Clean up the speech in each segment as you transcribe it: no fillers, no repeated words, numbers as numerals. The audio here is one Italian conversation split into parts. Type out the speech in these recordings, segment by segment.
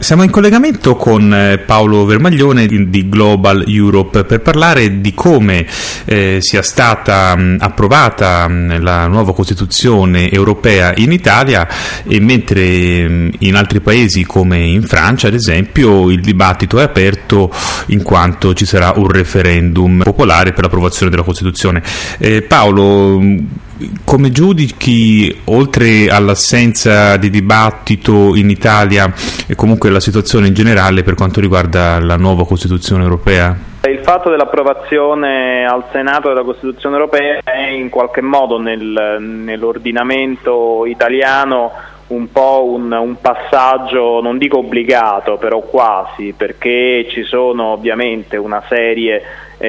Siamo in collegamento con Paolo Vermaglione di Global Europe per parlare di come sia stata approvata la nuova Costituzione europea in Italia, e mentre in altri paesi come in Francia, ad esempio, il dibattito è aperto in quanto ci sarà un referendum popolare per l'approvazione della Costituzione. Paolo, come giudichi, oltre all'assenza di dibattito in Italia, e comunque la situazione in generale per quanto riguarda la nuova Costituzione europea? Il fatto dell'approvazione al Senato della Costituzione europea è in qualche modo nell'ordinamento italiano un po' un passaggio, non dico obbligato, però quasi, perché ci sono ovviamente una serie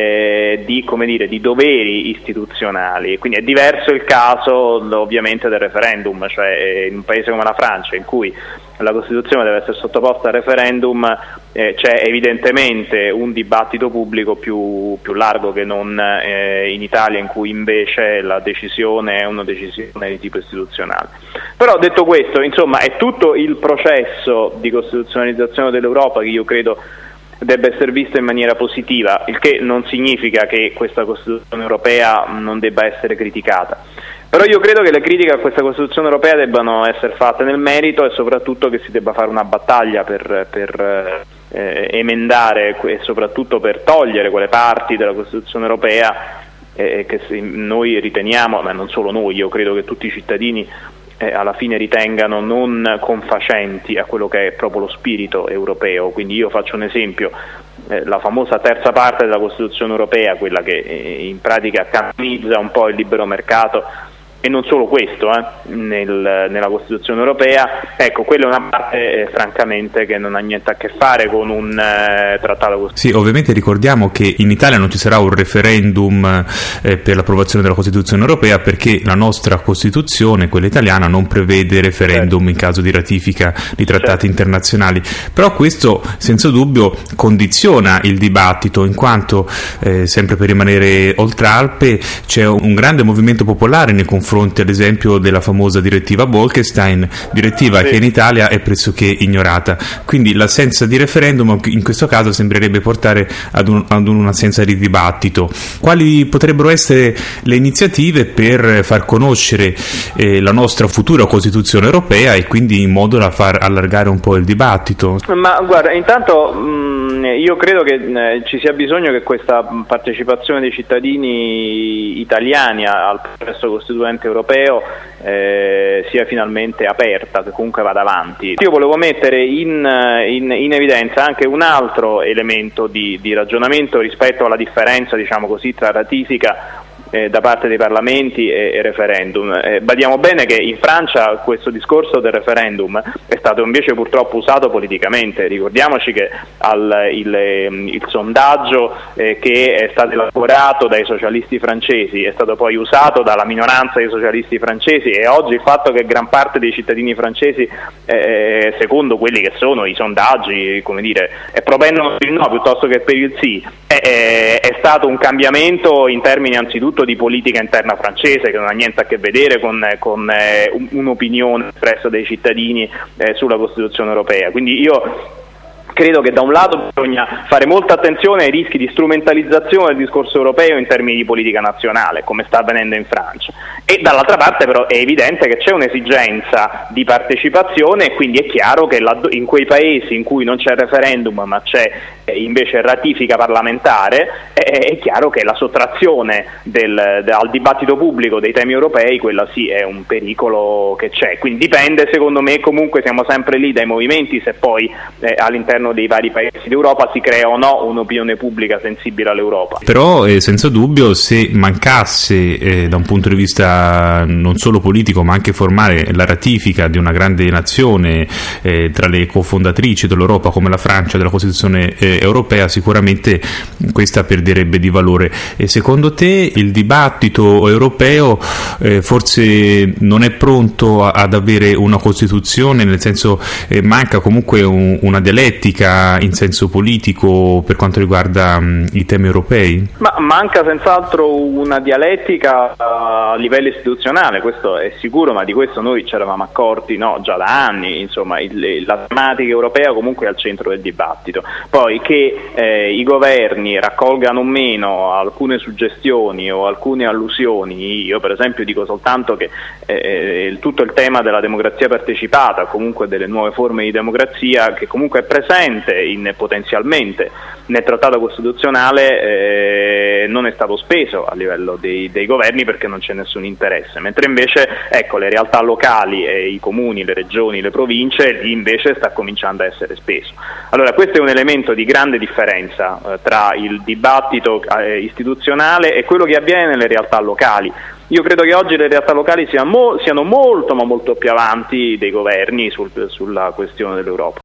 di doveri istituzionali. Quindi è diverso il caso ovviamente del referendum, cioè in un paese come la Francia, in cui la Costituzione deve essere sottoposta al referendum, c'è evidentemente un dibattito pubblico più largo che non in Italia, in cui invece la decisione è una decisione di tipo istituzionale. Però detto questo, insomma, è tutto il processo di costituzionalizzazione dell'Europa che io credo debba essere visto in maniera positiva, il che non significa che questa Costituzione europea non debba essere criticata. Però io credo che le critiche a questa Costituzione europea debbano essere fatte nel merito, e soprattutto che si debba fare una battaglia per emendare e soprattutto per togliere quelle parti della Costituzione europea che noi riteniamo, ma non solo noi, io credo che tutti i cittadini alla fine ritengano non confacenti a quello che è proprio lo spirito europeo. Quindi io faccio un esempio: la famosa terza parte della Costituzione europea, quella che in pratica canonizza un po' il libero mercato, e non solo questo, nella Costituzione europea, ecco, quella è una parte francamente che non ha niente a che fare con un trattato. Sì, ovviamente ricordiamo che in Italia non ci sarà un referendum per l'approvazione della Costituzione europea, perché la nostra Costituzione, quella italiana, non prevede referendum in caso di ratifica di trattati internazionali. Però questo senza dubbio condiziona il dibattito, in quanto sempre per rimanere oltre Alpe c'è un grande movimento popolare nei confronti ad esempio della famosa direttiva Bolkestein, direttiva che in Italia è pressoché ignorata. Quindi l'assenza di referendum in questo caso sembrerebbe portare ad un'assenza di dibattito. Quali potrebbero essere le iniziative per far conoscere la nostra futura Costituzione europea, e quindi in modo da far allargare un po' il dibattito? Ma guarda, intanto io credo che ci sia bisogno che questa partecipazione dei cittadini italiani al processo costituente europeo sia finalmente aperta, che comunque vada avanti. Io volevo mettere in evidenza anche un altro elemento di ragionamento rispetto alla differenza, diciamo così, tra ratifica da parte dei parlamenti e referendum. Badiamo bene che in Francia questo discorso del referendum è stato invece purtroppo usato politicamente. Ricordiamoci che il sondaggio che è stato elaborato dai socialisti francesi è stato poi usato dalla minoranza dei socialisti francesi, e oggi il fatto che gran parte dei cittadini francesi, secondo quelli che sono i sondaggi, come dire, propendono per il no piuttosto che per il sì, è stato un cambiamento in termini anzitutto di politica interna francese, che non ha niente a che vedere con un'opinione espressa dai cittadini sulla Costituzione europea. Quindi io credo che da un lato bisogna fare molta attenzione ai rischi di strumentalizzazione del discorso europeo in termini di politica nazionale, come sta avvenendo in Francia, e dall'altra parte però è evidente che c'è un'esigenza di partecipazione, e quindi è chiaro che in quei paesi in cui non c'è referendum ma c'è invece ratifica parlamentare, è chiaro che la sottrazione al dibattito pubblico dei temi europei, quella sì è un pericolo che c'è. Quindi dipende, secondo me, comunque siamo sempre lì dai movimenti, se poi all'interno dei vari paesi d'Europa si crea o no un'opinione pubblica sensibile all'Europa. Però senza dubbio, se mancasse da un punto di vista non solo politico ma anche formale la ratifica di una grande nazione tra le cofondatrici dell'Europa come la Francia della Costituzione europea, sicuramente questa perderebbe di valore. E secondo te il dibattito europeo forse non è pronto ad avere una Costituzione, nel senso manca comunque una dialettica dialettica in senso politico per quanto riguarda i temi europei? Ma manca senz'altro una dialettica a livello istituzionale, questo è sicuro, ma di questo noi ci eravamo accorti già da anni, insomma la tematica europea comunque è al centro del dibattito. Poi che i governi raccolgano o meno alcune suggestioni o alcune allusioni, io per esempio dico soltanto che tutto il tema della democrazia partecipata, comunque delle nuove forme di democrazia, che comunque è presente potenzialmente nel trattato costituzionale, non è stato speso a livello dei governi perché non c'è nessun interesse, mentre invece le realtà locali, i comuni, le regioni, le province, lì invece sta cominciando a essere speso. Allora questo è un elemento di grande differenza tra il dibattito istituzionale e quello che avviene nelle realtà locali. Io credo che oggi le realtà locali siano molto ma molto più avanti dei governi sulla questione dell'Europa.